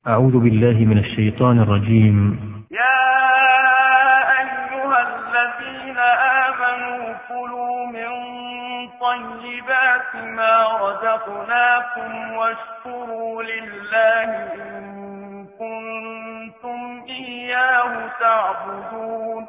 أعوذ بالله من الشيطان الرجيم. يا أيها الذين آمنوا كلوا من طيبات ما رزقناكم واشكروا لله إن كنتم إياه تعبدون.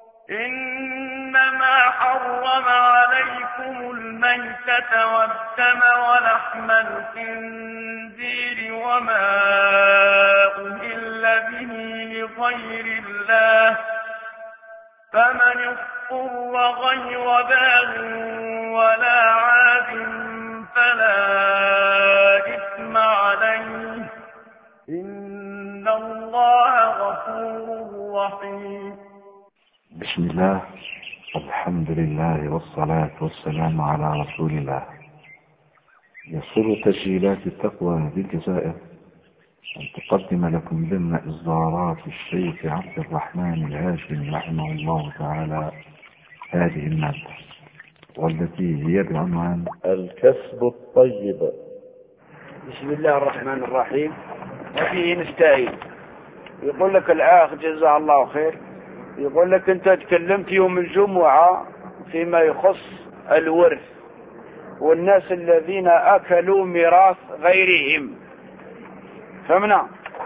إنما حرم عليكم الميتة والدم ولحم الخنزير وما أهل به لغير الله، فمن اضطر غير باغ ولا عاد فلا إثم عليه، إن الله غفور رحيم. بسم الله، الحمد لله والصلاة والسلام على رسول الله. يسر تسجيلات التقوى بالجزائر أن تقدم لكم ضمن إصدارات الشيخ عبد الرحمن الهاشمي رحمه الله تعالى هذه المادة، والتي هي بعنوان الكسب الطيب. بسم الله الرحمن الرحيم، وفيه نستعين. يقول لك الأخ جزاه الله خير، يقول لك أنت تكلمت يوم الجمعة فيما يخص الورث والناس الذين أكلوا ميراث غيرهم، فهمنا،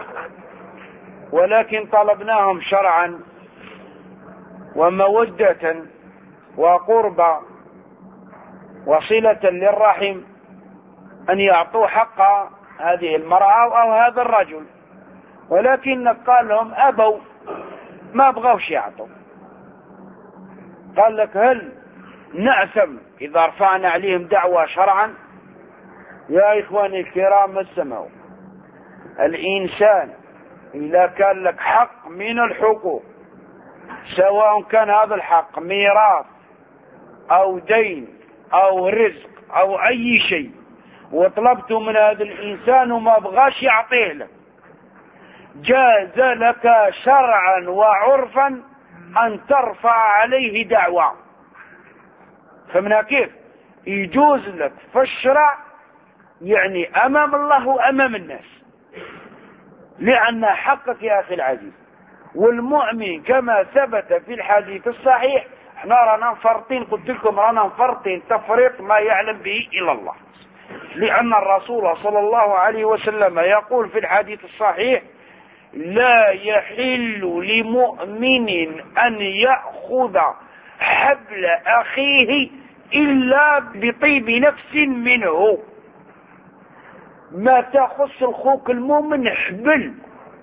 ولكن طلبناهم شرعا ومودة وقربة وصلة للرحم أن يعطوا حق هذه المرأة أو هذا الرجل، ولكن قال لهم أبوا، ما بغوش يعطوا. قال لك هل نأثم إذا رفعنا عليهم دعوة شرعا؟ يا إخواني الكرام اسمعوا، الإنسان إذا كان لك حق من الحقوق، سواء كان هذا الحق ميراث أو دين أو رزق أو أي شيء، وطلبته من هذا الإنسان وما بغاش يعطيه لك، جاز لك شرعا وعرفا أن ترفع عليه دعوة. فمنها كيف يجوز لك في الشرع، يعني أمام الله وأمام الناس، لأن حقك يا أخي العزيز. والمؤمن كما ثبت في الحديث الصحيح، احنا رانا مفرطين، قلت لكم رانا مفرطين تفريط ما يعلم به إلا الله، لأن الرسول صلى الله عليه وسلم يقول في الحديث الصحيح: لا يحل لمؤمن أن يأخذ حبل أخيه إلا بطيب نفس منه. ما تخص الخوك المؤمن احبل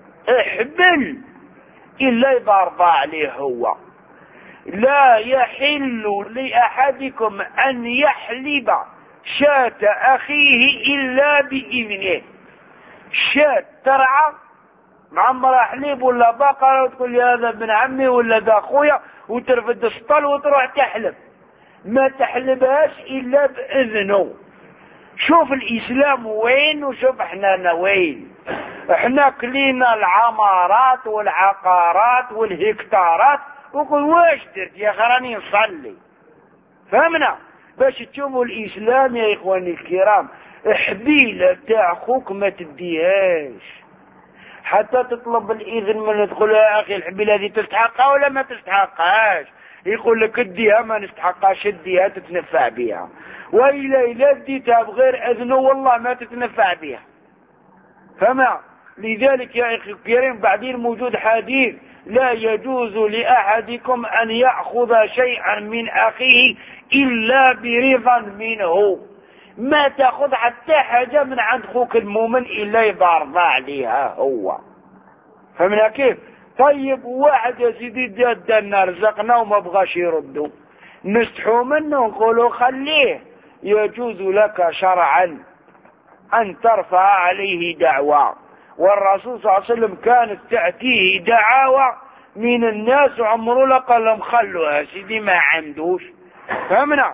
إلا إذا رضى عليه هو. لا يحل لأحدكم أن يحلب شاة أخيه إلا بإذنه. شاة ترعى معمر حليب ولا بقرة وتقول لي هذا ابن عمي ولا ذا اخويا، وترفد السطل وتروح تحلب، ما تحلبهاش الا باذنه. شوف الاسلام وين وشوف احنا وين. احنا كلينا العمارات والعقارات والهكتارات، وقل واش درت يا خراني نصلي. فهمنا؟ باش تشوفوا الاسلام يا اخواني الكرام، حبيله تاع اخوك ما تديهاش حتى تطلب الإذن من تقول يا أخي الحبيلة هذه تستحقها ولا ما تستحقهاش. يقول لك اديها، ما نستحقهاش اديها تتنفع بها، وإلا اديتها بغير أذنه والله ما تتنفع بها. فما لذلك يا أخي الكريم بعدين موجود حديث: لا يجوز لأحدكم أن يأخذ شيئا من أخيه إلا برضا منه. ما تأخذ حتى حاجة من عند أخوك المؤمن إلا يضارض عليها هو. فمنها كيف؟ طيب واحد يا سيدي جدنا رزقنا وما بغاش يردوا، نستحوا منه ونقولوا خليه. يجوز لك شرعا أن ترفع عليه دعوة، والرسول صلى الله عليه وسلم كانت تأتيه دعاوى من الناس وعمرو لا قال لهم خلوها سيدي ما عندوش. فهمنا؟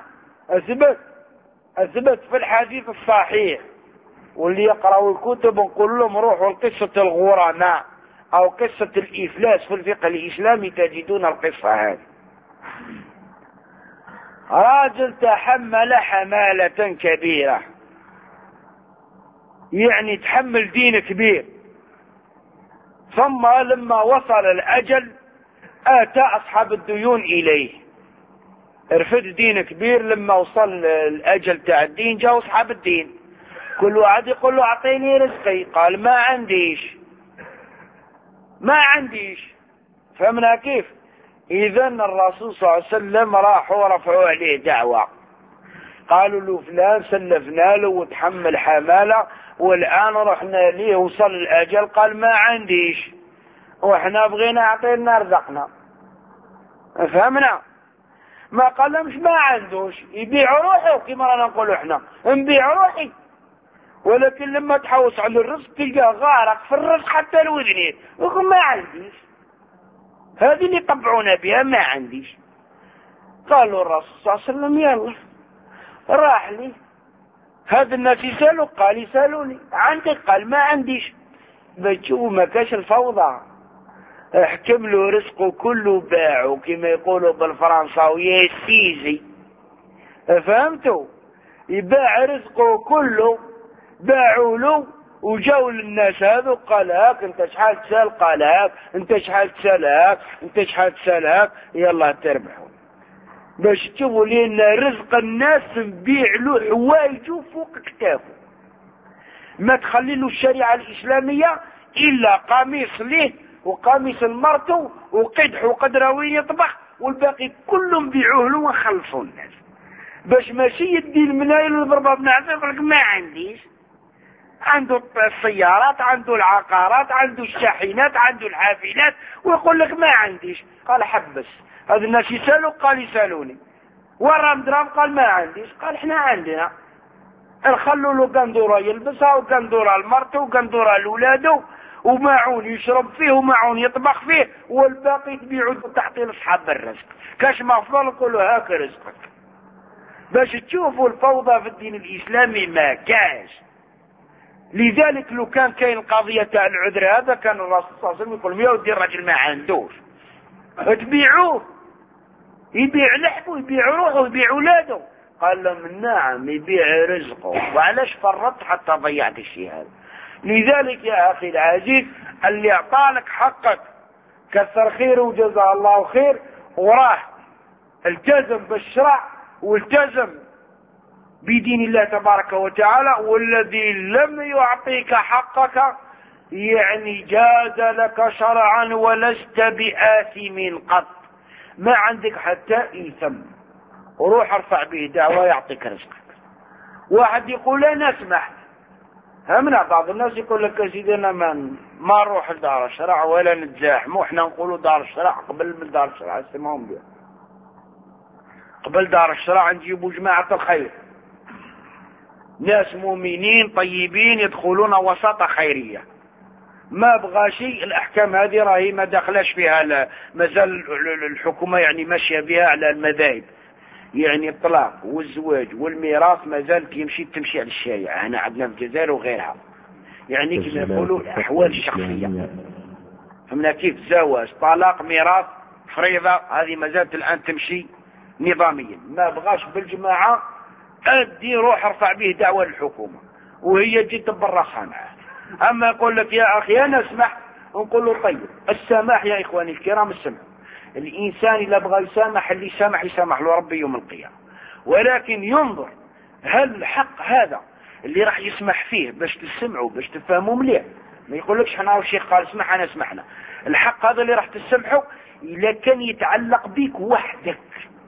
أثبت في الحديث الصحيح، واللي يقرأوا الكتب نقول لهم روحوا لقصة الغرناء أو قصة الإفلاس في الفقه الإسلامي تجدون القصة هذه. راجل تحمل حمالة كبيرة، يعني تحمل دين كبير، ثم لما وصل الأجل آتى أصحاب الديون إليه. رفد دين كبير، لما وصل الأجل تاع الدين جاءوا أصحاب الدين، كل واحد يقول له أعطيني رزقي، قال ما عنديش. فهمنا كيف؟ إذا الرسول صلى الله عليه وسلم راحوا رفعوا عليه دعوة، قالوا له فلان سلفنا له وتحمل حمالة، والآن رحنا ليه وصل الأجل قال ما عنديش، وإحنا بغينا أعطينا رزقنا. فهمنا؟ ما قال لهمش ما عندوش، يبيع روحه كما رانا نقولوا إحنا نبيع روحي، ولكن لما تحوس على الرزق تلقاه غارق في الرزق حتى الوذنين، يقول ما عنديش. هذه اللي طبعونا بها ما عنديش. قالوا الرسول صلى الله عليه وسلم يلا، راح لي هذا الناس يسألوا، قال يسألوني عندك، قال ما عنديش. بتشوفوا ما كاش الفوضى، احكم له رزقه كله باعه كما يقولوا بالفرنساوية سيزي. فهمتوا؟ يباع رزقه كله، باعوا له وجاوا للناس هذا قال هاك انت شحال تسال، قال هاك انت شحال تسال، هاك انت شحال تسال، هاك يلا تربحوا. باش تشوفوا لان رزق الناس نبيع له حوايجه فوق كتافه، ما تخلي له الشريعة الإسلامية إلا قميص ليه وقميص المرته وقدح وقدراوين يطبخ، والباقي كلهم بيعوه له وخلصوا الناس. باش ماشي يدي المنايل والضربة بنعزة يقول لك ما عنديش. عنده السيارات، عنده العقارات، عنده الشاحنات، عنده الحافلات، ويقول لك ما عنديش. قال حبس، هذا الناس يسألوا، قال يسألوني ورام درام، قال ما عنديش. قال احنا عندنا، نخلوا له قندورة يلبسها وقندورة لمرته وقندورة لولاده وماعون يشرب فيه وماعون يطبخ فيه، والباقي تبيعوا تحت اصحاب الرزق. كاش مفضل نقولوا هاك رزقك. باش تشوفوا الفوضى في الدين الإسلامي ما كاش. لذلك لو كان كاين قضية تاع العذر هذا كان الرسول صلى الله عليه وسلم يقول يا ودي الرجل ما عندوش تبيعوه، يبيع لحمه يبيع روحه يبيع اولاده. قال لهم نعم يبيع رزقه، وعلاش فرطت حتى ضيعت الشيء هذا. لذلك يا اخي العزيز اللي اعطالك حقك كثر خيره وجزاه الله خير، وراه التزم بالشرع والتزم بدين الله تبارك وتعالى، والذي لم يعطيك حقك يعني جاز لك شرعا ولست بآثم قط، ما عندك حتى إثم، وروح ارفع به دعوة يعطيك رزقك. واحد يقول انا اسمح، همنا بعض الناس يقول لك يا سيدي انا ما نروح لدار الشرع ولا نتزاحموا، احنا نقولوا دار الشرع قبل من دار الشرع اسمهم بها، قبل دار الشرع نجيبوا جماعة الخير، ناس مؤمنين طيبين يدخلون وساطة خيرية، ما بغى شيء. الأحكام هذه راهي ما دخلش فيها، مازال الحكومة يعني ماشية بها على المذاهب، يعني الطلاق والزواج والميراث مازال تمشي على الشارع. هنا عندنا في الجزائر وغيرها، يعني كما يقولوا الأحوال الشخصية. فهمنا كيف؟ زواج طلاق ميراث فريضة هذه مازالت الآن تمشي نظاميا. ما بغاش بالجماعة ادي روح ارفع به دعوة للحكومة وهي جد برخها معه. اما يقول لك يا اخي انا اسمح، نقول له طيب السماح يا اخواني الكرام، السمح. الانسان اذا بغى يسامح اللي يسامح له ربي يوم القيامة، ولكن ينظر هل الحق هذا اللي راح يسمح فيه باش تسمعوا باش تفهموا مليح. ما يقولكش حنا الشيخ قال اسمح انا سمحنا. الحق هذا اللي راح تسمحه اذا كان يتعلق بيك وحدك،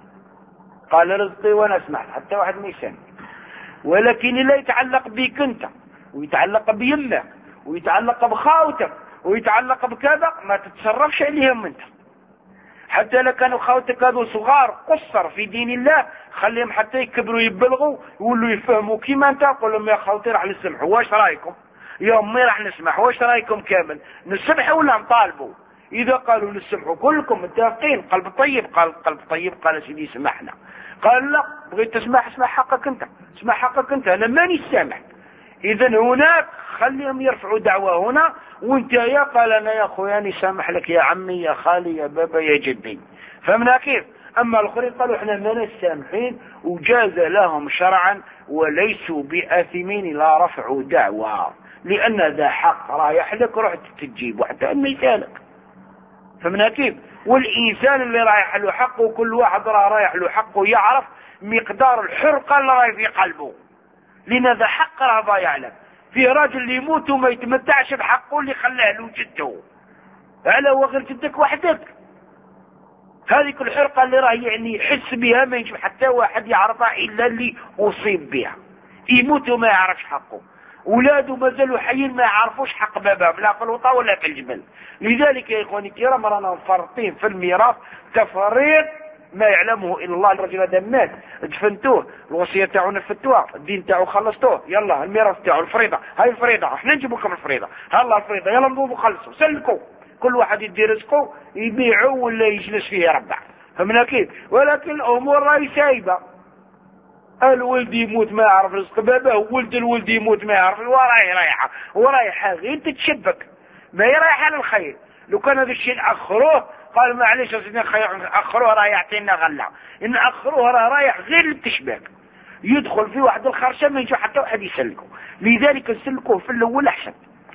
قال رزقي وانا سمحت حتى واحد ما يسمع. ولكن لا يتعلق بك انت ويتعلق بيمك ويتعلق بخاوتك ويتعلق بكذا، ما تتصرفش عليهم انت. حتى لو كانوا خاوتك هذو صغار قصر في دين الله، خليهم حتى يكبروا يبلغوا يقولوا يفهموا كيما انت. قول لهم يا خاوتي راح نسمحوا، واش رايكم؟ يا امي راح نسمح، واش رايكم كامل؟ نسمحوا ولا نطالبوا؟ اذا قالوا نسمحوا كلكم متفقين قلب طيب، قال قلب طيب، قال سيدي سمحنا. قال لا بغيت تسمح اسمح حقك انت، اسمح حقك انت، انا ماني سامح. اذا هناك خليهم يرفعوا دعوة هنا، وانت يا قال انا يا اخويا اني سامح لك يا عمي يا خالي يا بابا يا جدي. فهمنا كيف؟ اما الاخرين قالوا احنا ماناش سامحين وجاز لهم شرعا وليسوا بآثمين لا رفعوا دعوة. لأن ذا حق رايح لك رحت تجيب وحتى مثالك. فمن كيف؟ والإنسان اللي رايح له حقه كل واحد رايح له حقه يعرف مقدار الحرقة اللي راي في قلبه، لأن ذا حق راه ضايع لك. في راجل اللي يموت وما يتمتعش بحقه اللي خلاه له جده، على هو غير جدك وحدك. هذيك الحرقة اللي راه يعني يحس بها ما يجب حتى واحد يعرفها إلا اللي أصيب بها. يموت وما يعرفش حقه، اولاده مازالوا حيين ما يعرفوش حق بابهم لا في الوطا ولا في الجبل. لذلك يا اخواني الكرام رانا مفرطين في الميراث تفريط ما يعلمه الا الله. الرجل هذا مات دفنتوه، الوصيه تاعو نفذتوها، الدين تاعو خلصتوه، يلا الميراث تاعو الفريضه، هاي الفريضه احنا نجيب لكم الفريضه، هلا الفريضه يلا نضوبوا خلصوا سلكوا، كل واحد يدي رزقه يبيعه ولا يجلس فيه يربع. فمن كيف؟ ولكن الامور راهي سايبه. الولد يموت ما يعرف رزق بابه، ولد الولد يموت ما يعرف، ورايحه غير تتشبك، ما هي رايحه للخير. لو كان هذا الشيء اخروه قال معليش يا سيدنا اخروه راه يعطينا غله، ان اخروه راه رايح غير للتشباك، يدخل في واحد الخرشه ما يجي حتى واحد يسلكه. لذلك نسلكوه في الاول احسن.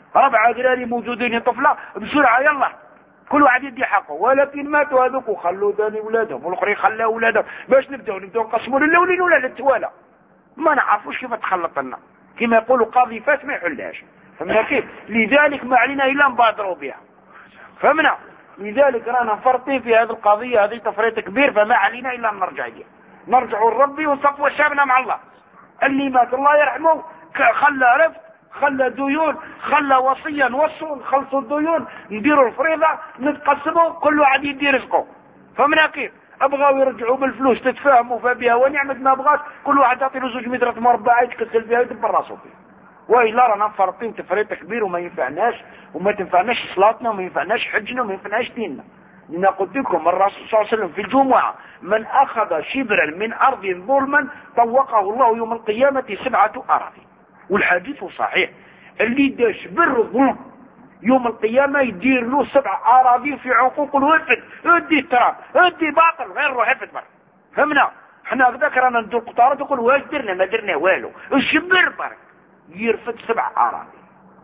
4 دراري موجودين طفله بسرعه يلا كل واحد يدي حقه. ولكن ماتوا هذوك وخلوا ثاني ولادهم والاخرين خلاوا ولادهم، باش نبداو نقسموا للاولين ولا للتوالى؟ ما نعرفوش كيف تخلط لنا، كما يقولوا قاضي فات ما يحلهاش. فهمنا كيف؟ لذلك ما علينا الا نبادروا بها. فهمنا؟ لذلك رانا مفرطين في هذه القضيه، هذه تفريط كبير، فما علينا الا ان نرجع ليه، نرجعوا لربي ونصفوا شابنا مع الله. اللي مات الله يرحمه خلى رفق، خلى ديون، خلى وصيا نوصوا نخلصوا الديون، نديروا الفريضة نتقسموا كل واحد يدي رزقه. فمن كيف؟ ابغاو يرجعوا بالفلوس تتفاهموا فبها ونعمة، ما بغاش كل واحد يعطي له 2 متر مربع يتكسل فيها يدبر راسه فيه. والا رانا مفرطين تفريط كبير وما ينفعناش، وما تنفعناش صلاتنا وما ينفعناش حجنا وما ينفعناش ديننا. لأن قلت لكم الرسول صلى الله عليه وسلم في الجمعة: من أخذ شبرا من أرض ظلما طوقه الله يوم القيامة 7 أراضي. والحديث صحيح، اللي دا شبر ظلم يوم القيامة يدير له 7 أراضي في عقوق الوفد، ادي تراب ادي باطل غير روح افد بر. فهمنا؟ احنا هكذاك رانا ندير قطارات نقول واش درنا؟ ما درنا والو، الشبر برك يرفد 7 أراضي.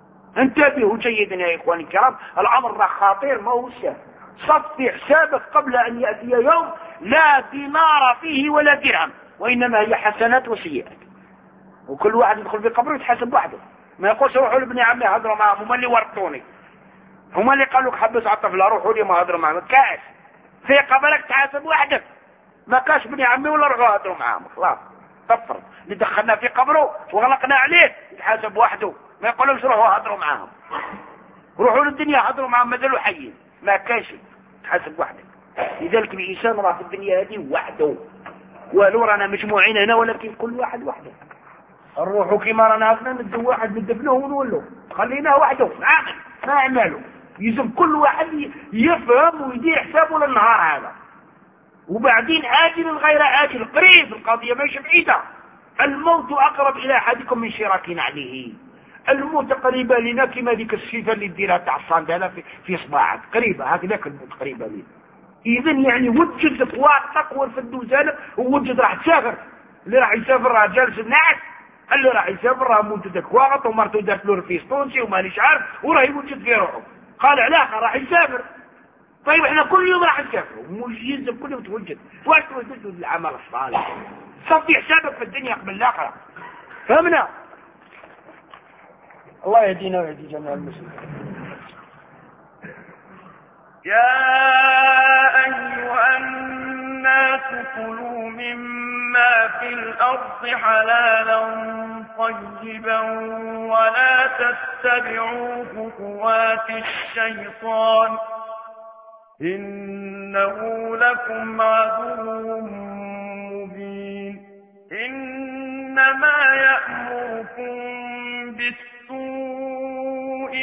انتبهوا جيدا يا اخواني الكرام، الامر راه خطير ما هو سهل. صفي حسابك قبل ان ياتي يوم لا دينار فيه ولا درهم، وانما هي حسنات وسيئات. وكل واحد يدخل في قبره يتحاسب وحده، ما يقولش روحوا لابن عمي هضروا معهم، هما اللي ورطوني، هما اللي قالوا لك حبس على الطفله روحوا لي ما هضروا معهم. كاش في قبرك تحاسب وحدك، ما كاش ابن عمي ولا روحوا هضروا معهم. خلاص طفر اللي دخلنا في قبره وغلقنا عليه يتحاسب وحده، ما يقولوش روحوا هضروا معهم، روحوا للدنيا هضروا معهم مازالوا حيين، ما كاش تحاسب وحدك. لذلك الانسان راه في الدنيا هذه وحده، ولو رانا مجموعين هنا ولكن كل واحد وحده. الروح كما رانا هكذا ندو واحد ندفنوه ونولو، خليناه وحده عاقل ما اعماله. يلزم كل واحد يفهم ويدير حسابه للنهار هذا، وبعدين آجل غير آجل قريب، القضية ماشي بعيدة. الموت أقرب إلى أحدكم من شراك نعله، الموت قريبة لنا كما ذيك السيفة اللي تديرها تاع الصندالة في صباعك، قريبة هكذاك الموت قريبة لنا. إذن يعني وجد تقوى في الدوزانة، ووجد راح تسافر، اللي راح يسافر راه جالس الناس، اللي راح يسافر راه موجود كواغط ومرته دارت له رفيستونسي ومانيش عارف وراه يوجد في روحه، قال علاقة راح يسافر. طيب احنا كل يوم راح نسافروا، مش يلزم كل يوم توجد، واش توجد العمل الصالح، صفي حسابك في الدنيا قبل الاخره. فهمنا؟ الله يهدينا ويهدي جميع المسلمين. يا أيها الناس كلوا مما في الأرض حلالا طيبا ولا تتبعوا خطوات الشيطان إنه لكم عدو مبين. إنما يأمركم بالسوء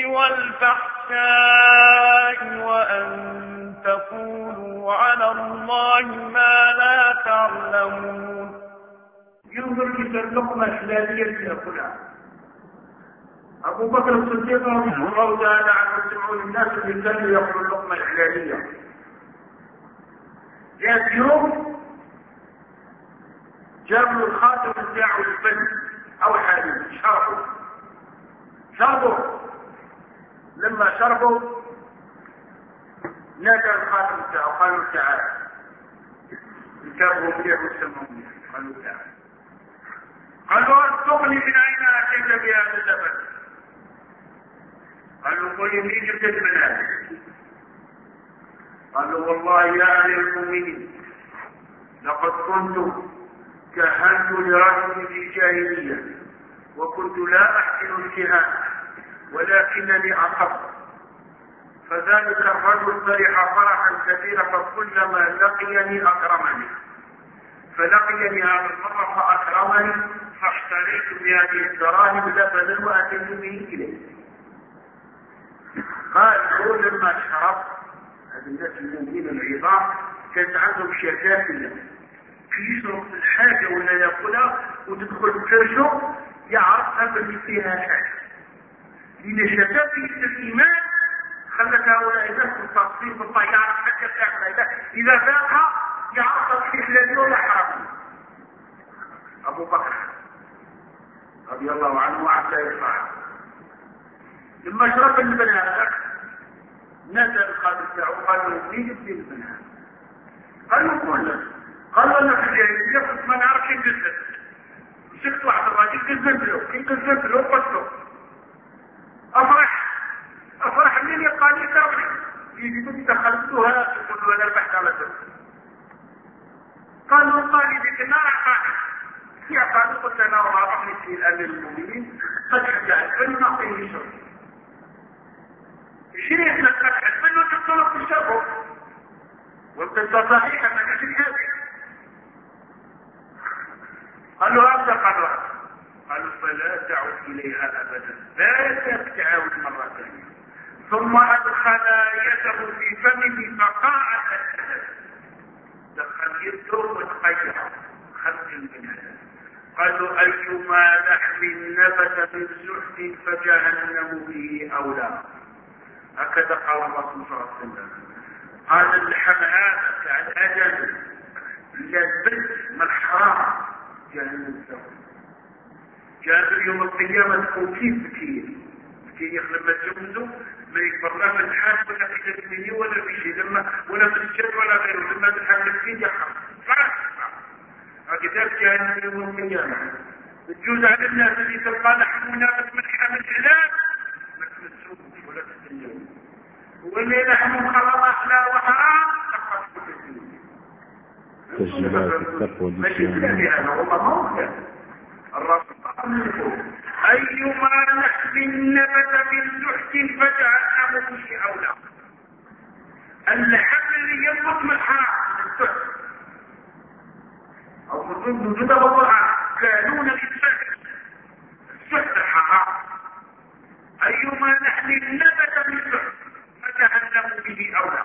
والفحشاء وأن تقولوا على الله ما لا تعلمون. ينظر كتاب لقمة إسلامية يأكلها. أبو بكر الصديق رضي الله تعالى عنه يسمعون الناس اللي كانوا يأكلوا اللقمة الحلالية. جاء يوم جابوا الخاتم بتاعه البن أو حليب، شربوا. لما شربوا نادى الخادم بتاعه قالوا تعالى، انتبهوا مليح وسموا قالوا تعالى، قالوا ارزقني من اين اتيت بهذا اللبن؟ قالوا قل لي جبت من هذا؟ قالوا والله يا امير المؤمنين لقد كنت كهنت لرجل في الجاهليه وكنت لا احسن الكهانه ولكنني اصبت، فذلك الرجل فرح فرحا كبيرا فكلما لقيني اكرمني، فلقيني هذه المره فاكرمني فاشتريت بهذه الدراهم لبنا واتيت به اليه. قالوا لما شرب هذا الناس المؤمنين العظام كانت عندهم شفافيه يشرب الحاجه ولا ياكلها وتدخل كرشه يعرفها باللي فيها حاجه، لان شفافيه الايمان خلت هؤلاء الناس متصلين بالله يعرف حتى تاكلها اذا ذاقها يعرفها في حلال ولا حرام. ابو بكر رضي الله عنه وعن سائر الصحابه لما شرب اللبن هذا نادى الخادم بتاعه قال له مين جبت اللبن هذا؟ قال له كله. قال له انا في الجاهليه كنت ما نعرفش نقزز، مسكت واحد الراجل قززت له، كي قززت له قصته افرح مني قال لي تربح يجي كنت دخلتها تقول له انا ربحت على الدرس. قال له قال لي ذيك النار قال يا قال قلت انا وراحني في الامير المؤمنين قد حجعت منه نعطيه شرب شريت لك قد حجعت منه تطلب في الشرب وانت صحيحه ما نجد هذه. قال له هذا قالوا فلا تعد اليها ابدا، لا تعاود مره ثانيه. ثم ادخل يده في فمه فقاعد دخل يده وتقيع خرج منها. قالوا ايما لحم نبت من سحت فجهنم به اولى. هكذا قال الرسول صلى الله عليه وسلم. قال اللحم هذا كان اجل يلبس من الحرام جهنم الزوج. جاء يوم القيامة تكون كيف لما تجوزوا ما يكبر لا في الحاج ولا في تسميني ولا في شيء ولا في الشد ولا غيره لما تحمل الكيد يحرم. هكذا جاء يوم القيامة تجوز على الناس اللي تلقى لحم ونابت من حمل الحلال ما تمسوه ولا تستنجوه، واللي لحم خلط أحلى وحرام تقصد تسميني. تسجيلات التقوى أيما لحم نبت من سحت فجهنم به أولى. اللحم اللي ينبت من الحرام السحت أو وجود وضعها كانون السحت الحرام. أيما لحم نبت من سحت فجهنم به أولى.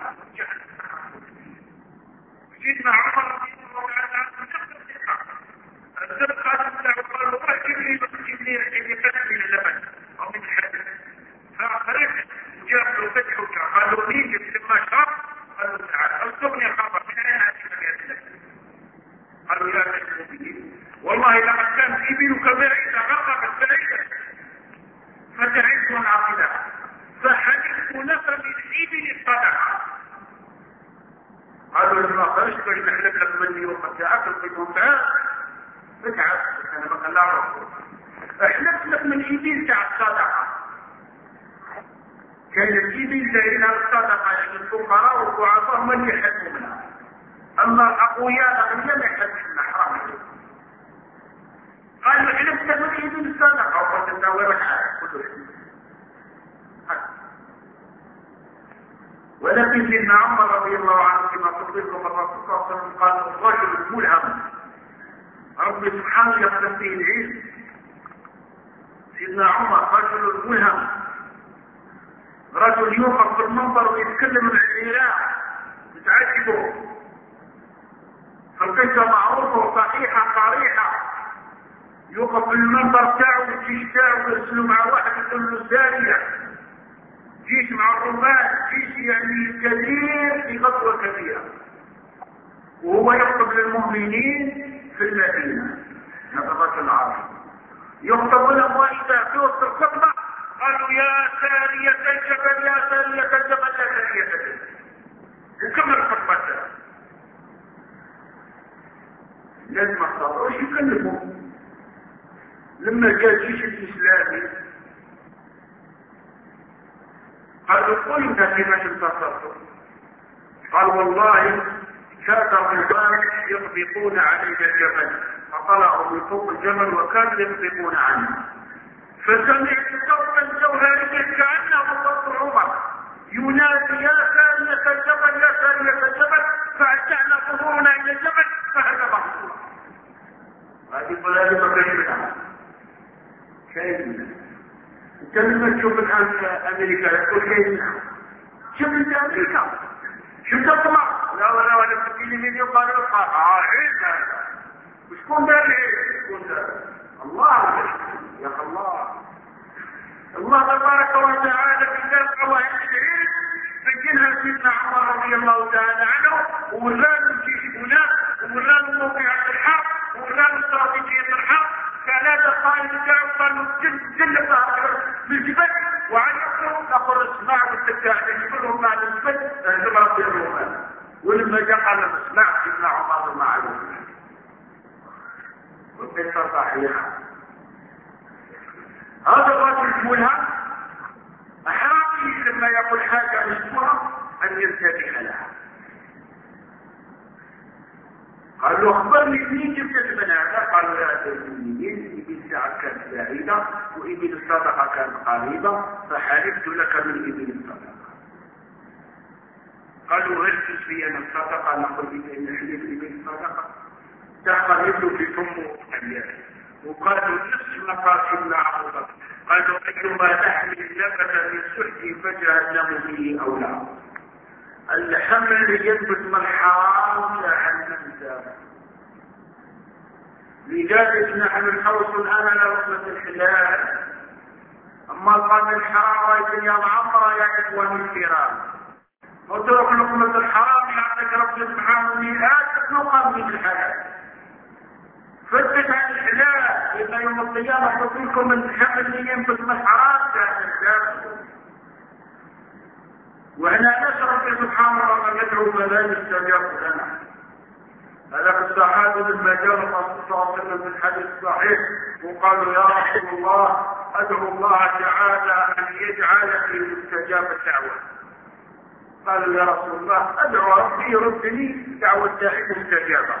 سيدنا عمر رضي الله عنه الزرقاء قال له اكتب لي فتح من اللبن او من الحديد فاخرج وجاب له فتح وجاب قال له مين جبت لما شرب؟ قال له تعال ارزقني خبر من اين اتيت بهذا اللبن؟ قال له يا امير المؤمنين والله لقد كان ابلك بعيده غرقت بعيده فتعبت العقله فحلفت لك بالابل الصدقه. قالوا لما خرجت باش نحلف لك مني وقت اكل فيهم تعال اتعب انا ما كان لا اعرف احلفت لك من الابل تاع الصدقه. كان الابل دايرين الصدقه يعني الفقراء والضعفاء هم اللي يحبوا منها، اما الاقوياء الاغنياء ما يحبش منها حرام عليهم. قال حلفت لك من الابل الصدقه وقلت انت وين راح ولكن سيدنا عمر رضي الله عنه كما تطلق الرسول صلى الله عليه وسلم قال الرجل الملهم ربي سبحانه يقدم فيه العلم. سيدنا عمر رجل ملهم، رجل يوقف في المنبر ويتكلم عن العراق بتعجبه، القصه معروفه وصحيحه صريحه. يوقف في المنبر تاعه والجيش تاعه ويرسلوا مع واحد يقول له ساريه، جيش مع الرومان، جيش يعني كبير في غزوه كبيره، وهو يخطب للمؤمنين في المدينه نقطه العرب، يخطب لهم واذا في وسط الخطبه قالوا يا سارية الجبل يا سارية الجبل يا سارية الجبل، وكمل خطبته. لازم ما صاروش يكلموا. لما جاء الجيش الإسلامي قالوا قلنا كيف انتصرتم؟ قال والله كان الرجال يطبقون علينا الجبل، فطلعوا من فوق الجبل وكانوا يطبقون عنه، فسمعت صوتا جوهريا كأنه صوت عمر ينادي يا سارية الجبل يا سارية الجبل، فأرجعنا ظهورنا إلى الجبل فهزمهم. هذه بلاد كلمة كلمة. انت لما تشوف الآن أمريكا يقول كلمة، شوف انت أمريكا شفت الطمع؟ لا ولا ولا تبيني من يقال عيد هذا وشكون دار العيد؟ شكون دار؟ الله يا الله. الله تبارك وتعالى في ذات قواعد العيد بينها سيدنا عمر رضي الله تعالى عنه، وولاه الجيش هناك، وولاه موقع الحرب، وولاه استراتيجية الحرب. كان هذا قائد الشعب قالوا جل بالجبل وعن يقول نقول اسمع والتكاع يجبرهم مع الجبل لازم ربي الرومان. ولما جاء قال اسمع سيدنا عمر مع الجبل والقصة صحيحة. هذا الرجل ملهم أحرامي لما يقول حاجة مشهورة أن ينتبه لها. قال له اخبرني منين جبت من هذا؟ قالوا يا منين؟ ابن ساعة كانت بعيدة وابن الصدقة كانت قريبة فحلفت لك من ابن الصدقة. قالوا هل تسوي أنا الصدقة؟ نقول إن حلف ابن الصدقة دخل يده في فمه أيام وقالوا نصف مقاصدنا عبودك. قالوا أيما لحم نبت من سحتي فجهنم به أولى. الحمل اللي ينبت من الحرام جهنم دار. لذلك نحن نحوص الآن على رحمة الحلال. أما قال الحرام رايكم يا معمرة يا إخواني الكرام، وترك لقمة الحرام يعطيك رب سبحانه مئات نقم من الحلال. فتش عن الحلال إذا يوم القيامة تقولكم من الحمل اللي ينبت من الحرام جهنم دار. وإحنا نشرف سبحان الله ندعو فلا يستجاب لنا. هذا الصحابي لما جاء الرسول صلى الله عليه وسلم في الحديث الصحيح وقالوا يا رسول الله ادعو الله تعالى ان يجعل في مستجاب الدعوه. قالوا يا رسول الله ادعو ربي يردني دعوه داعي مستجابه.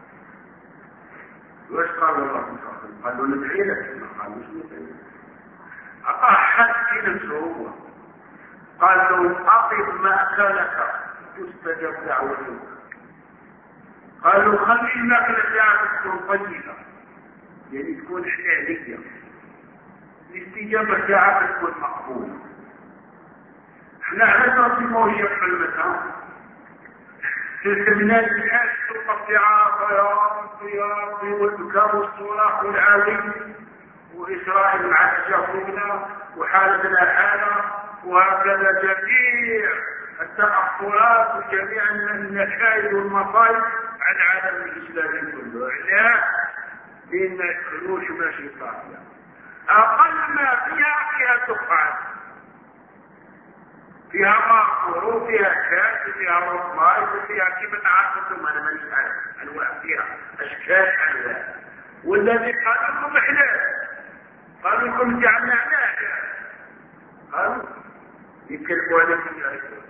وايش قال الله صلى الله عليه وسلم؟ قالوا ندعي لك. قالوا شو ندعي؟ اعطاه حد في نفسه هو. قال له اطب ماكلك تستجب دعوتك. قالوا خلي الماكله تاعك تكون طيبه يعني تكون حلاليه، الاستجابه تاعك تكون مقبوله. احنا عرفنا في موجه في المساء تلك الناس الان تبقى في عافيه والبكاء والصراخ والعالي واسرائيل مع تشافونا وحالتنا حاله، وهكذا جميع التأخرات وجميع النشائد والمصائب على العالم الإسلامي كله. لا لأن ما يدخلوش ماشي طاهية. أقل ما فيها دخان، فيها مأخور وفيها كاس وفيها رطبات وفيها كيف تعرفتم أنا مانيش عارف أنواع، فيها أشكال أنواع. والذي قالوا لكم حلال قالوا لكم جعلنا حلال قالوا يكلموا عليكم يعرفون.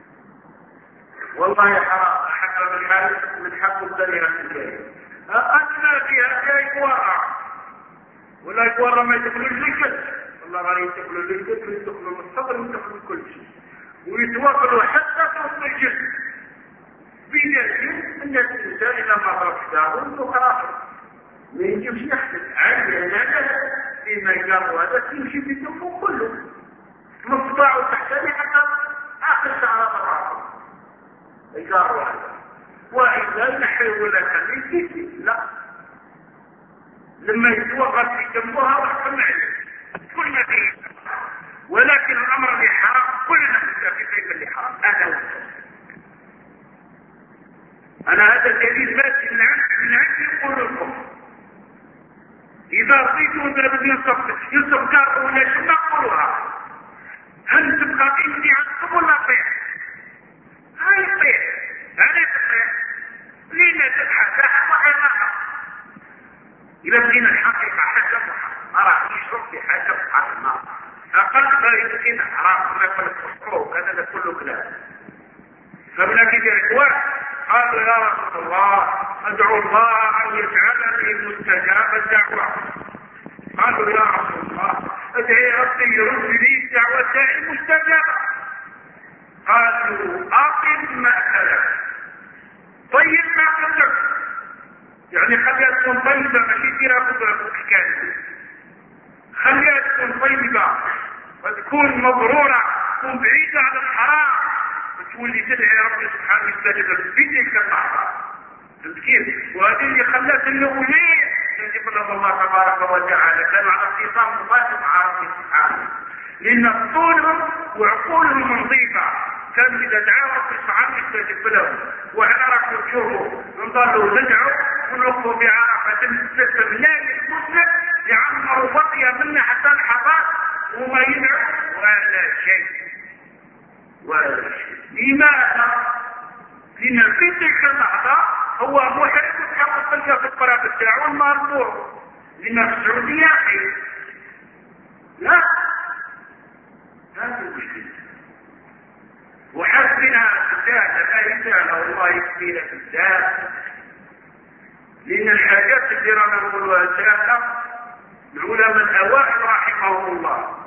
والله حرام حق بالحال من حق الدنيا الجاي. أدنى فيها جاي ورع ولا يورع ما يدخلوا للجد. والله غير يدخلوا للجد ويدخلوا الصبر ويدخلوا كل شيء ويتواصلوا حتى توصل الجسم. بداية الناس الإنسان إذا ما ضرب كتابه وخلاص ما يجيبش يحسن عادي. هذا فيما يقال هذا يمشي في الدم كله مصباعه تحتاني حتى آخر شعرات الرأس يقال هذا. وإذا نحن ولا خليك لا لما يتوقف في جنبها وحكم عليه كل ما فيه. ولكن الأمر اللي حرام كلنا متفقين باللي حرام. أنا هذا الدليل ماشي من عندي يقول لكم إذا رضيتوا يوسف قال ولا شو نقولها؟ هل تبقى انت عندكم ولا طيح؟ هاي طيح، هاي طيح. لينا تبحث وحنا إذا بدينا الحقيقة حاجة ما راح يشرب في حاجة محرمة. أقل ما يمكن حرام ما يقول الفسقوق هذا كله كلام. فمن أجل الإخوان قالوا يا رسول الله ادعو الله أن يجعلني مستجاب الدعوة. قالوا يا رسول الله ادعي ربي يرد لي دعوتي مستجابة. قالوا أقم مأكلك، طيب مأكلك، يعني خليها تكون طيبة ماشي ديرها قدرة الحكاية، خليها تكون طيبة وتكون مبرورة، تكون بعيدة عن الحرام، وتولي تدعي ربي سبحانه يستجيب لك في تلك اللحظة. فهمت كيف؟ وهذه اللي خلت الأولين يجب الله تبارك وتعالى كانوا على اتصال مباشر مع ربي سبحانه، لأن عقولهم وعقولهم نظيفة، كانوا إذا دعوا ربي سبحانه يستجيب لهم. وإحنا راح نشوفوا نضلوا ندعوا ونوقفوا بعرفة السلسل ملايين مسلم يعمروا بطية منا حتى الحضار وما يدعوا ولا شيء. لماذا؟ لأن في تلك اللحظة هو محرم يتحقق في القرار بتاعه المرفوع. لأن في السعودية لا هذه المشكلة. وحسبنا الزاد لا يزال والله يكفينا في الزاد، لأن الحاجات اللي رانا نقولها زادة العلماء الأوائل رحمهم الله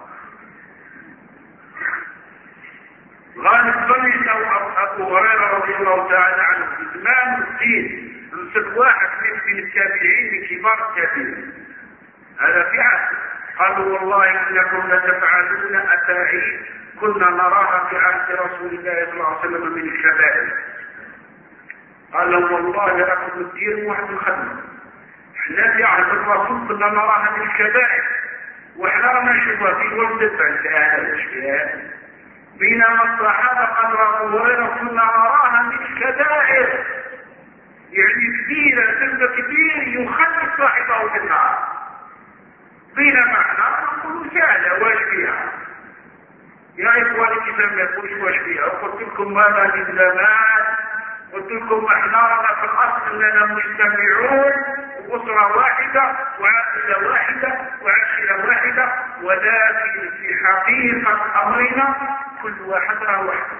غالب ظني أبو هريرة رضي الله تعالى عنه في زمان الدين امسك واحد من التابعين من كبار التابعين هذا في عهد، قالوا والله إنكم لتفعلون أفاعيل كنا نراها في عهد رسول الله صلى الله عليه وسلم من الكبائر. قالوا والله لكم الدين واحد الخدمة، احنا في عهد الرسول كنا نراها من الكبائر، واحنا رانا نشوفها في ولد البلدان الاشياء، بينما الصحابة قال أبو هريرة كنا نراها من الكبائر، يعني كبيرة ذنب كبير يخلي صاحبه في النار، بينما احنا نقول سهلة واش فيها يا إخواني كيف ما يقولش واش فيها. وقلت لكم ماذا من زمان، قلت لكم احنا رانا في الأصل أننا مجتمعون وأسرة واحدة وعائلة واحدة وعشيرة واحدة، ولكن في حقيقة أمرنا كل واحد راه وحده،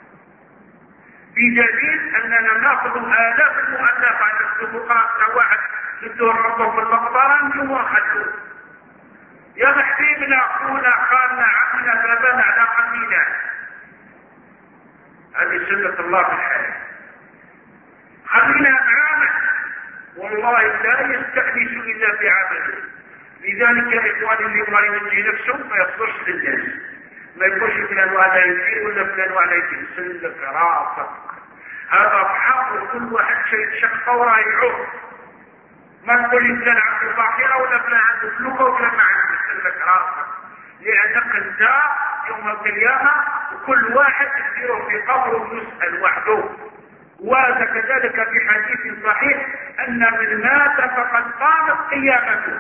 بدليل أننا نأخذ آلاف المؤلفة عن السبقات واحد ندور ربه في المقبرة نجوا ونخلوه. يا حبيبنا أخونا خالنا عمنا بابنا على قمينا، هذه سنة الله في الحياة. خلينا نعامل والله لا يستأنس إلا بعمله. لذلك يا إخواني اللي ما ينجي نفسه ما يصدرش للناس، ما يقولش فلان ولا يجي ولا فلان ولا يجي، سلك راسك هذا بحق كل واحد شيء شخص وراه يعوق. ما تقول فلان عنده باقيرة ولا فلان عنده فلوكة ولا ما عنده، سلك راسك، لأنك انت يوم القيامة وكل واحد يصير في قبره يسأل وحده. وكذلك في حديث صحيح أن من مات فقد قامت قيامته،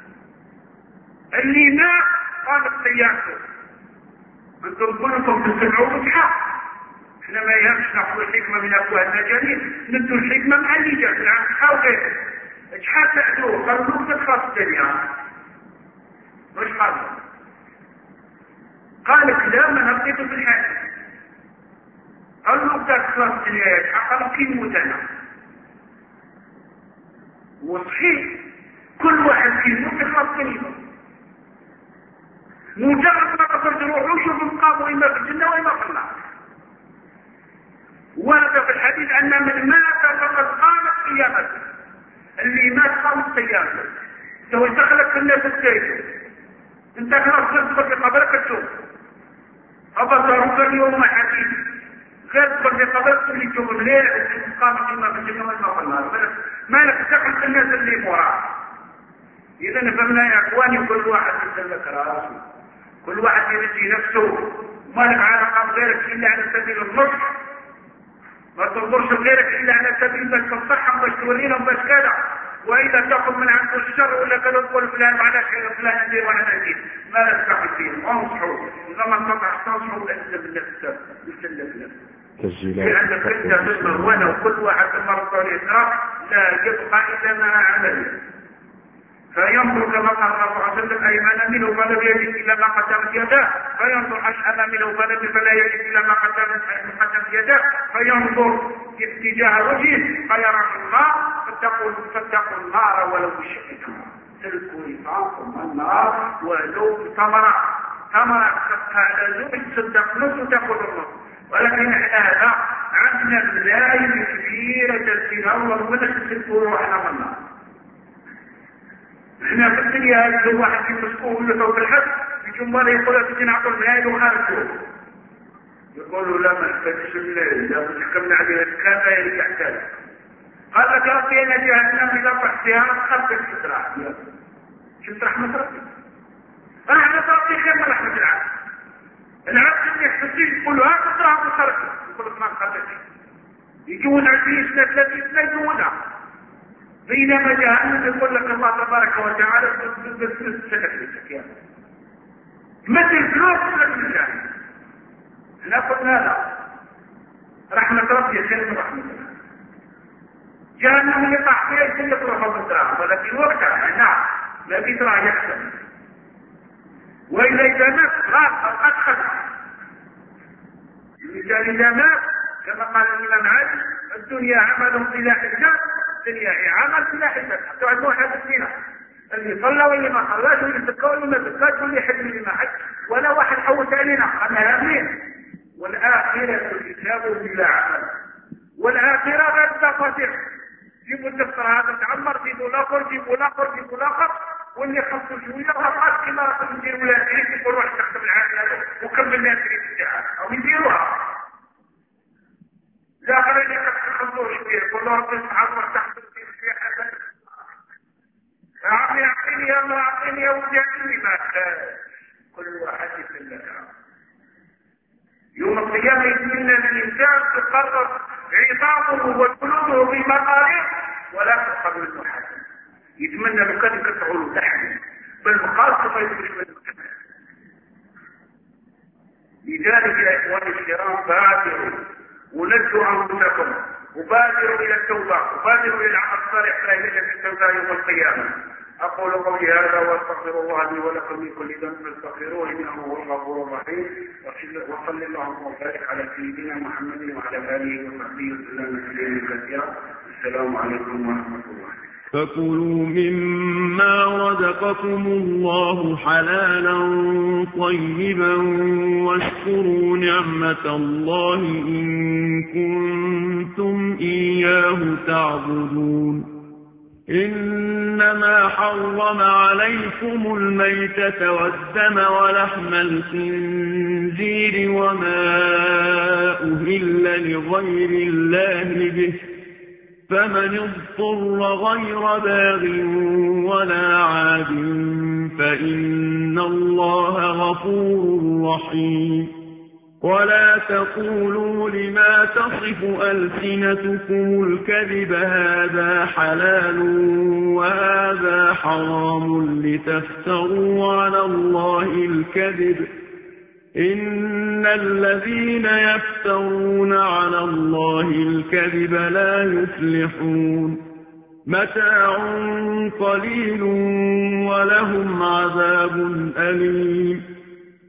اللي مات قامت قيامته. انتم كلكم تسمعوا بالحق، احنا ما يهمش ناخذ الحكمة من أفواه المجانين، ندو الحكمة مع اللي جات العام حاول شحال تعدوه خلوك تخلص الدنيا. واش قال كلام انا بقيت في الحال، قال له بدأت تخلص الدنيا شحال كيف موتنا. وصحيح كل واحد فينا تخلص الدنيا، مجرد ما تصل تروحوا شوف مقاموا إما في الجنة وإما في النار. ورد في الحديث أن من مات فقد قامت قيامته، اللي مات قامت قيامته. سوى دخلت في الناس التالي انت خلاص تدخل في قبرك تشوف أبصرك اليوم حديث تدخل في قبرك اللي تشوف الليل قامت إما في الجنة وإما في النار، ما لك تدخل في الناس اللي مراه. إذا فهمنا يا إخواني كل واحد يسلك راسه، كل واحد ينجي نفسه، ما لك علاقة بغيرك إلا على سبيل النصح، ما تنظرش بغيرك إلا على سبيل باش تنصحهم باش توريهم باش كذا، واذا تاخذ من عنده الشر ولا كذا تقول فلان معنا شيء فلان ندير وانا ندير ما لا تستحي فيه انصحوا اذا ما استطعت تنصحوا انت بالنفس يسلم في عندك انت تسمع وانا وكل واحد مرة الاسراف لا يبقى الا ما عمله فينظر كما قال الله صلى الله عليه وسلم ايمن منه فلم يجد الا ما قدمت يداه فينظر اشأم منه فلا يجد الا ما قدمت يداه فينظر اتجاه وجهه فيرى النار فاتقوا النار ولو بشق تمره تلكوا رفاقكم النار ولو ثمره على زوج تصدق نص وتاخذ النص ولكن هذا عندنا بلاي كبيره تسير الله ولا تسكتوا روحنا من النار. احنا في الدنيا هذا واحد مسؤول له في الحد الجمهور يقول لك نعطوا المال وخارجوا يقولوا لا ما نحتاجش الليل لا حكمنا عليه كذا يحتاج قال لك يا ربي انا جهنم اذا طحتها خفت تسرح شفت رحمه ربي رحمه ربي خير من رحمه العبد اللي يحتاج يقول ها تسرح وخرج يقول لك ما خرجتش يجون 20 سنه 30 سنه يجونها بينما جهنم يقول لك الله تبارك وتعالى سكت يا مثل فلوس لك من جهنم احنا قلنا لا رحمة ربي خير من رحمة الله جهنم اللي طاح فيها يقول لك روح بالدراهم ولكن وقتها نعم ما في دراهم يحسن واذا اذا مات خلاص اوقات خسر المثال اذا مات كما قال الامام علي الدنيا عمل بلا حساب الدنيا هي عمل بلا حساب حتى عندنا واحد فينا اللي صلى واللي ما صلاش واللي زكى واللي ما زكاش واللي حج واللي ما حج ولا واحد حوس علينا انا امين والآخرة الكتاب بلا عمل والآخرة غير تفاصيل جيبوا الدفتر هذا تعمر جيبوا الآخر واللي خصوا شوية وهرقات كما رقم نديروا لها تريد يقول روح تخدم العامل هذا وكمل لها تريد الساعة أو يديروها الآخرين يخصوا شوية يقول له رب سبحانه وتحت في حسن يا عمي أعطيني يا الله أعطيني يا ولدي أعطيني ما كل واحد يسلم لك يوم القيامة يتمنى الإنسان تقرر عظامه وجلوده في مقاليد ولا تقبل منه حسن يتمنى لو كان يقطعوا له لحم بالمقال كما يفرش من المكان لذلك يا إخواني الكرام بادروا ونجوا أنفسكم وبادروا إلى التوبة وبادروا إلى العمل الصالح لا يجب في التوبة يوم القيامة أقول قولي هذا وأستغفر الله لي ولكم من كل ذنب فاستغفروه إنه هو الغفور الرحيم وصل اللهم وبارك على سيدنا محمد وعلى آله وصحبه وسلم تسليما كثيرا السلام عليكم ورحمة الله. فكلوا مما رزقكم الله حلالا طيبا واشكروا نعمة الله إن كنتم إياه تعبدون. إنما حرم عليكم الميتة والدم ولحم الخنزير وما أهل لغير الله به فمن اضطر غير باغ ولا عاد فإن الله غفور رحيم. ولا تقولوا لما تصف ألسنتكم الكذب هذا حلال وهذا حرام لتفتروا على الله الكذب إن الذين يفترون على الله الكذب لا يفلحون. متاع قليل ولهم عذاب أليم.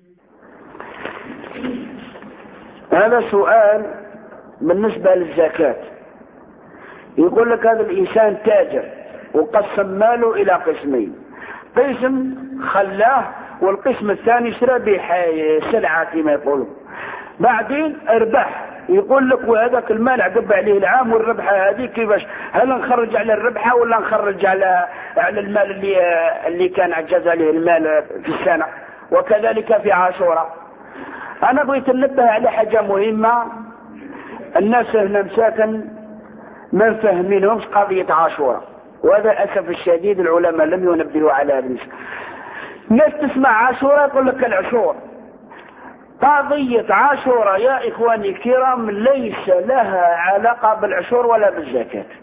هذا سؤال بالنسبة للزكاة. يقول لك هذا الإنسان تاجر وقسم ماله إلى قسمين، قسم خلاه والقسم الثاني اشترى به سلعة كما يقولون، بعدين اربح. يقول لك وهذاك المال عقب عليه العام والربحة هذه كيفاش؟ هل نخرج على الربحة ولا نخرج على المال اللي كان عجز عليه المال في السنة؟ وكذلك في عاشوراء. أنا بغيت انبه على حاجة مهمة، الناس هنا مساكن ما فهمينهمش قضية عاشوراء، وهذا أسف الشديد العلماء لم ينبهوا على هذا. الناس تسمع عاشوراء يقول لك العشور. قضية عاشوراء يا إخواني الكرام ليس لها علاقة بالعشور ولا بالزكاة.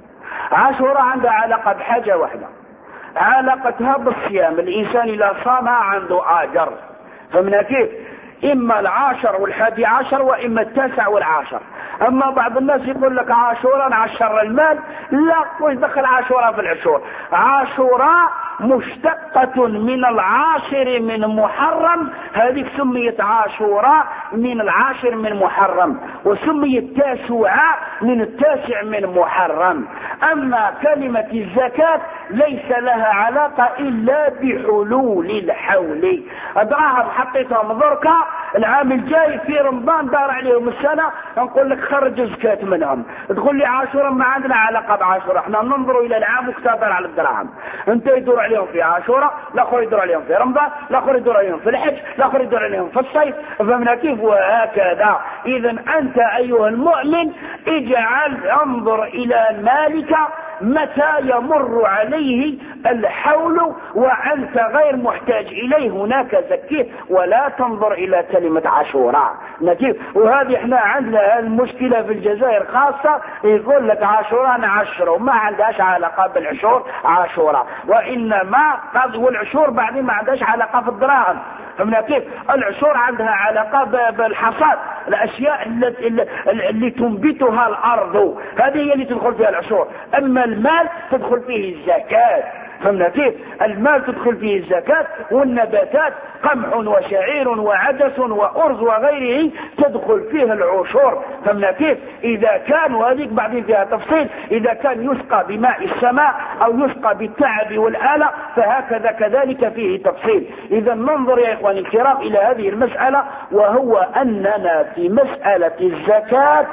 عاشوراء عندها علاقة بحاجة واحدة، علاقتها بالصيام. الإنسان إذا صام عنده أجر، فمن كيف؟ إما 10 و11 وإما 9 و10. أما بعض الناس يقول لك عاشوراء نعشر المال، لا، وش دخل عاشوراء في العشور؟ عاشوراء مشتقة من 10 من محرم، هذه سميت عاشوراء من 10 من محرم، وسميت تاسوعاء من 9 من محرم. أما كلمة الزكاة ليس لها علاقة إلا بحلول الحول. الدراهم حطيتهم دركا، العام الجاي في رمضان دار عليهم السنة، نقول لك خرج زكاة منهم. تقول لي عاشوراء ما عندنا علاقة بعاشوراء، احنا ننظر إلى العام وكتابر على الدراهم. انت يدور عليهم في عاشوراء، الاخر يدور عليهم في رمضان، الاخر يدور عليهم في الحج، الاخر يدور عليهم في الصيف. فمن كيف؟ وهكذا. إذا أنت أيها المؤمن اجعل انظر إلى مالك متى يمر عليه الحول وأنت غير محتاج إليه، هناك زكيه، ولا تنظر إلى كلمة عاشوراء. نجيب. وهذه احنا عندنا المشكلة في الجزائر خاصة، يقول لك عاشوراء نعشره، وما عندهاش علاقة بالعشور عاشوراء، وإنما والعشور بعدين ما عندهاش علاقة في الدراهم. فمن كيف؟ العشور عندها علاقة بالحصاد، الأشياء اللي تنبتها الأرض، هذه هي اللي تدخل فيها العشور. أما المال تدخل فيه الزكاة. فهمنا كيف؟ المال تدخل فيه الزكاة، والنباتات قمح وشعير وعدس وأرز وغيره تدخل فيه العشور. فهمنا كيف؟ إذا كان، وهذيك بعدين فيها تفصيل، إذا كان يسقى بماء السماء أو يسقى بالتعب والآلة فهكذا كذلك فيه تفصيل. إذا ننظر يا إخواني الكرام إلى هذه المسألة، وهو أننا في مسألة الزكاة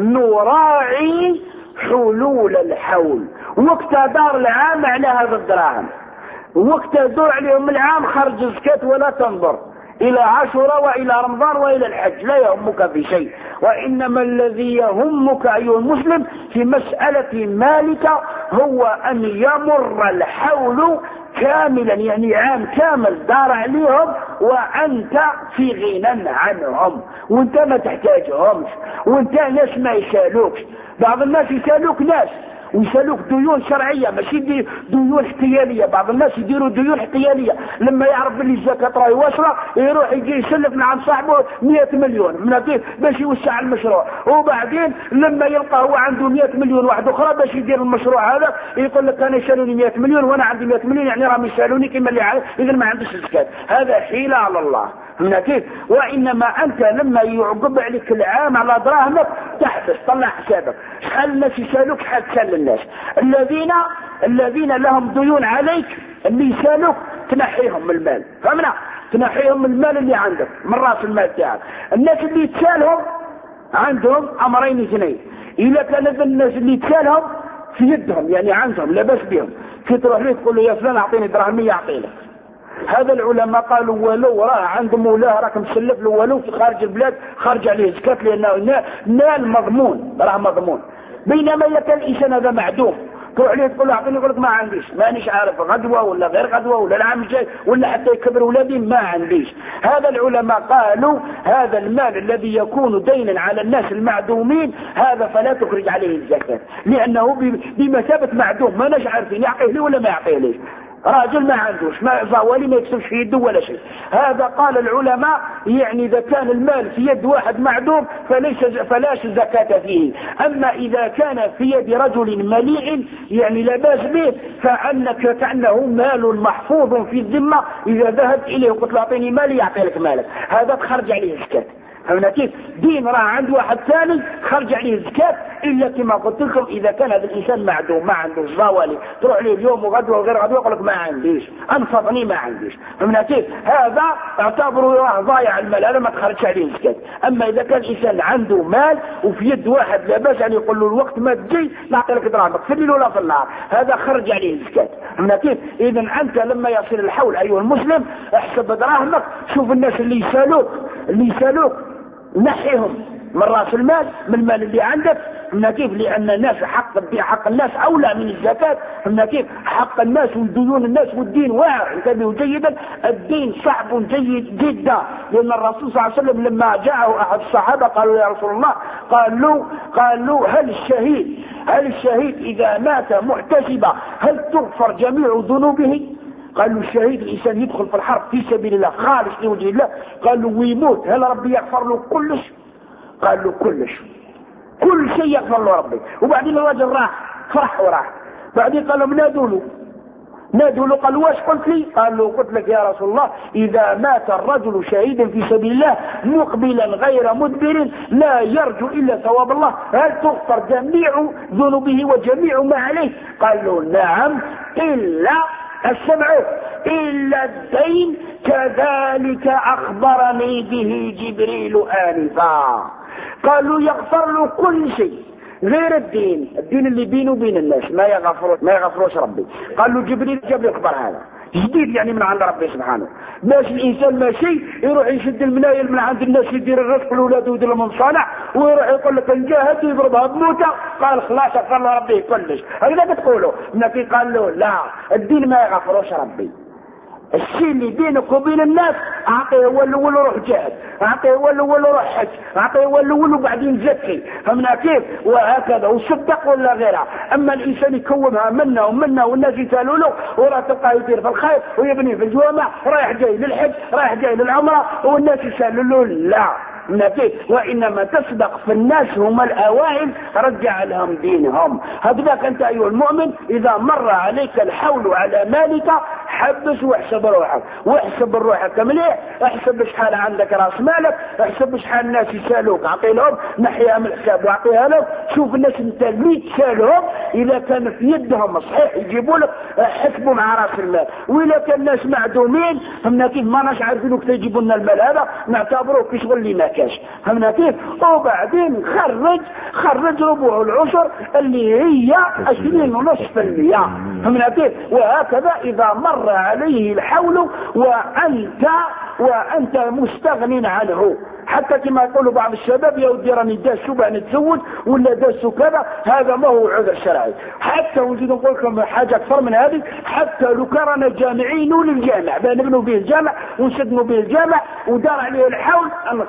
نراعي حلول الحول. وقت دار العام على هذا الدراهم، وقت دور عليهم العام خرج زكاة، ولا تنظر إلى عاشوراء وإلى رمضان وإلى الحج، لا يهمك في شيء. وإنما الذي يهمك أيها المسلم في مسألة مالك هو أن يمر الحول كاملا، يعني عام كامل دار عليهم وأنت في غنى عنهم، وانت ما تحتاجهمش، وانت ناس ما يسالوكش. بعض الناس يسالوك ناس ويسالوك ديون شرعية ماشي ديون احتيالية. بعض الناس يديروا ديون احتيالية، لما يعرف باللي الزكاة راهي واصلة يروح يجي يسلف من عند صاحبه 100 مليون من كيف باش يوسع المشروع، وبعدين لما يلقى هو عنده 100 مليون واحد اخرى باش يدير المشروع هذا يقول لك انا يسالوني 100 مليون وانا عندي 100 مليون، يعني راهم يسالوني كما اللي عارف، اذا ما عندش الزكاة. هذا حيلة على الله من كيف. وإنما أنت لما يعقب عليك العام على دراهمك تحبس، طلع حسابك، شحال الناس يسالوك، شحال تسال الناس. الذين لهم ديون عليك اللي يسالوك تنحيهم من المال، فهمنا؟ تنحيهم من المال اللي عندك من راس المال تاعك. الناس اللي تسالهم عندهم أمرين اثنين، إذا كان الناس اللي تسالهم في يدهم يعني عندهم لاباس بهم، كي تروح له تقول له يا فلان أعطيني دراهم 100 أعطينك. هذا العلماء قالوا ولو راه عند مولاه راك مسلف له ولو في خارج البلاد خرج عليه زكاة، لأنه نال مضمون، راه مضمون. بينما إذا كان الإنسان هذا معدوم تروح عليه تقول له أعطيني، يقول لك ما عنديش، مانيش عارف غدوة ولا غير غدوة ولا العام الجاي ولا حتى يكبر ولادي ما عنديش. هذا العلماء قالوا هذا المال الذي يكون دينا على الناس المعدومين هذا فلا تخرج عليه الزكاة، لأنه بمثابة معدوم، ما نش عارفين يعطيه لي ولا ما يعطيه لي. راجل ما عندوش، ما زوالي ما يكسبش في يده ولا شيء. هذا قال العلماء يعني إذا كان المال في يد واحد معدوم فلاش زكاة فيه. أما إذا كان في يد رجل مليء يعني لا باس به، فأنك كأنه مال محفوظ في الذمة، إذا ذهبت إليه وقلت له أعطيني مالي يعطي لك مالك، هذا تخرج عليه زكاة. فهمنا كيف؟ دين راه عند واحد ثاني خرج عليه الزكاة، إلا كما قلت لكم إذا كان هذا الإنسان معدوم ما عنده زوالي، تروح له اليوم وغدوة وغير غدوة يقول لك ما عنديش، أنفضني ما عنديش. فهمنا كيف؟ هذا اعتبره راه ضايع المال، هذا ما تخرجش عليه الزكاة. أما إذا كان الإنسان عنده مال وفي يد واحد لا باس يعني يقول له الوقت ما تجي نعطي لك دراهمك في الليل ولا في النهار، هذا خرج عليه الزكاة. فهمنا كيف؟ إذا أنت لما يصل الحول أيها المسلم احسب دراهمك، شوف الناس اللي يسالوك نحيهم من راس المال، من المال اللي عندك. من كيف؟ لأن الناس حق الناس أولى من الزكاة. من كيف؟ حق الناس وديون الناس والدين واعر. انتبهوا جيدا، الدين صعب جيد جدا، لأن الرسول صلى الله عليه وسلم لما جاءه أحد الصحابة قالوا يا رسول الله، قالوا هل الشهيد إذا مات محتسبا هل تغفر جميع ذنوبه؟ قالوا الشهيد الإنسان يدخل في الحرب في سبيل الله خالص لوجه الله، قالوا ويموت هل ربي يغفر له كلش؟ قالوا كل شيء يغفر له ربي. وبعدين الرجل راح فرح وراح، بعدين قال لهم نادوا له قالوا واش قلت لي؟ قال له قلت لك يا رسول الله إذا مات الرجل شهيدا في سبيل الله مقبلا غير مدبر لا يرجو إلا ثواب الله هل تغفر جميع ذنوبه وجميع ما عليه؟ قال له نعم إلا السمع إلا الدين كذلك أخبرني به جبريل آنفا. قالوا يغفر له كل شيء غير الدين اللي بينه وبين الناس ما يغفروش ربي. قال له جبريل جاب لي الخبر هذا جديد يعني من عند ربي سبحانه، باش الانسان ماشي يروح يشد المنايل من عند الناس يدير الرزق لاولاده ويدير لهم صالح ويروح يقول لك الجاهد يضربها بموته قال خلاص غفر له ربي كلش. هكذا بتقولوا، لكن قال له لا، الدين ما يغفروش ربي. الشيء اللي بينك وبين الناس اعطيه هو الاول وروح جاهد، اعطيه هو الاول وروح حج، اعطيه هو الاول وبعدين زكي، فهمنا كيف؟ وهكذا وصدق ولا غيرها. اما الانسان يكومها منا والناس يسالوا له وراه تلقاه يدير في الخير ويبني في الجوامع رايح جاي للحج رايح جاي للعمره والناس يسالوا له لا وإنما تصدق في الناس هم الأوائل رجع لهم دينهم. هكذاك أنت أيها المؤمن إذا مر عليك الحول على مالك حبس واحسب روحك مليح، احسب شحال عندك راس مالك، احسب شحال الناس يسالوك اعطي لهم نحيها من الحساب واعطيها لهم. شوف الناس انت اللي تسالهم اذا كان في يدهم صحيح يجيبوا لك حسبوا مع راس المال، واذا كان الناس معدومين فهمنا كيف ما ناش عارفين كيف يجيبوا لنا المال هذا نعتبروه كشغل اللي ما كاش، فهمنا كيف؟ وبعدين خرج ربع العشر اللي هي 20.5%، فهمنا كيف؟ وهكذا اذا مر عليه الحول وأنت مستغن عنه. حتى كما يقولوا بعض الشباب يا ودي راني داسو باه نتزوج ولا داسو كذا، هذا ما هو عذر شرعي. حتى ونزيد نقول لكم حاجه اكثر من هذه، حتى لو كان جامعين للجامع باه نبنوا به الجامع ونسدنوا به الجامع ودار عليه الحول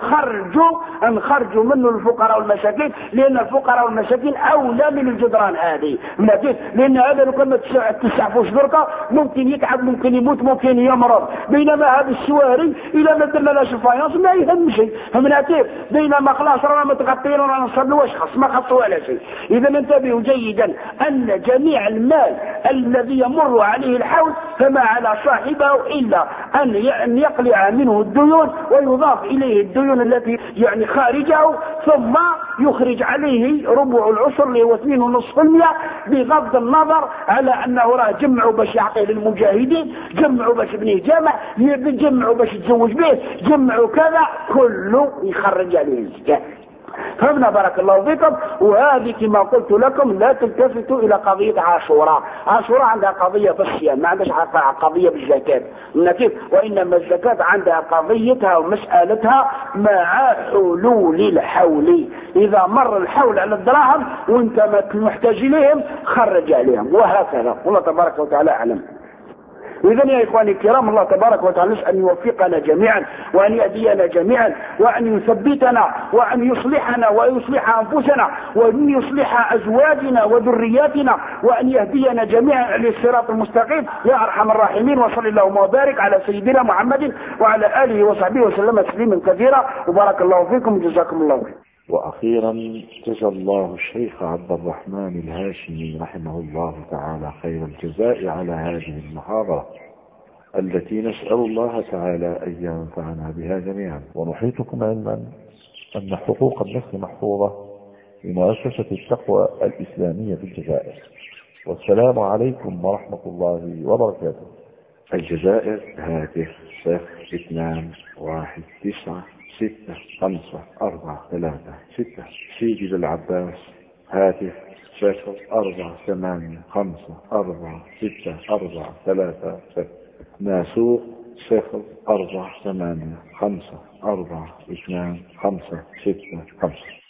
نخرجوا منه الفقراء والمساكين، لان الفقراء والمساكين اولى من الجدران هذه، لان هذا لو كان ما تسعفوش دركا ممكن يتعب ممكن يموت ممكن يمرض، بينما هذا السواري الى ما درناش الفاينانس ما يهم شيء، فهمنا كيف؟ بينما خلاص رانا متغطين ورانا نصلوا خص ما خصوا ولا شيء. اذا انتبهوا جيدا ان جميع المال الذي يمر عليه الحول فما على صاحبه الا ان يقلع منه الديون ويضاف اليه الديون التي يعني خارجه، ثم يخرج عليه ربع العشر اللي هو 2.5%، بغض النظر على انه راه جمعوا باش يعطيه للمجاهدين، جمعوا باش يبنيه جامع، جمعوا باش يتزوج به، جمعوا كذا، كله يخرج عليه الزكاة. فهمنا بارك الله فيكم. وهذه كما قلت لكم لا تلتفتوا الى قضية عاشوراء عندها قضية بالصيام، ما عندهاش قضية بالزكاة، وانما الزكاة عندها قضيتها ومسألتها مع حلول الحول. اذا مر الحول على الدراهم وانت ما محتاج اليهم خرج عليهم، وهكذا. والله تبارك وتعالى اعلم. إذن يا إخواني الكرام الله تبارك وتعالى أن يوفقنا جميعا وأن يهدينا جميعا وأن يثبتنا وأن يصلحنا ويصلح أنفسنا وأن يصلح أزواجنا وذرياتنا وأن يهدينا جميعا للصراط المستقيم يا أرحم الراحمين. وصلى اللهم وبارك على سيدنا محمد وعلى آله وصحبه وسلم تسليما كثيرا، وبارك الله فيكم وجزاكم الله خير. وأخيرا جزا الله الشيخ عبد الرحمن الهاشمي رحمه الله تعالى خير الجزاء على هذه المحاضرة التي نسأل الله تعالى أن ينفعنا بها جميعا. ونحيطكم علما أن حقوق النفس محفوظة بمؤسسة التقوى الإسلامية في الجزائر. والسلام عليكم ورحمة الله وبركاته. الجزائر هاتف 021965436 سيدي للعباس هاتف 048546436 ناسوق 04854242565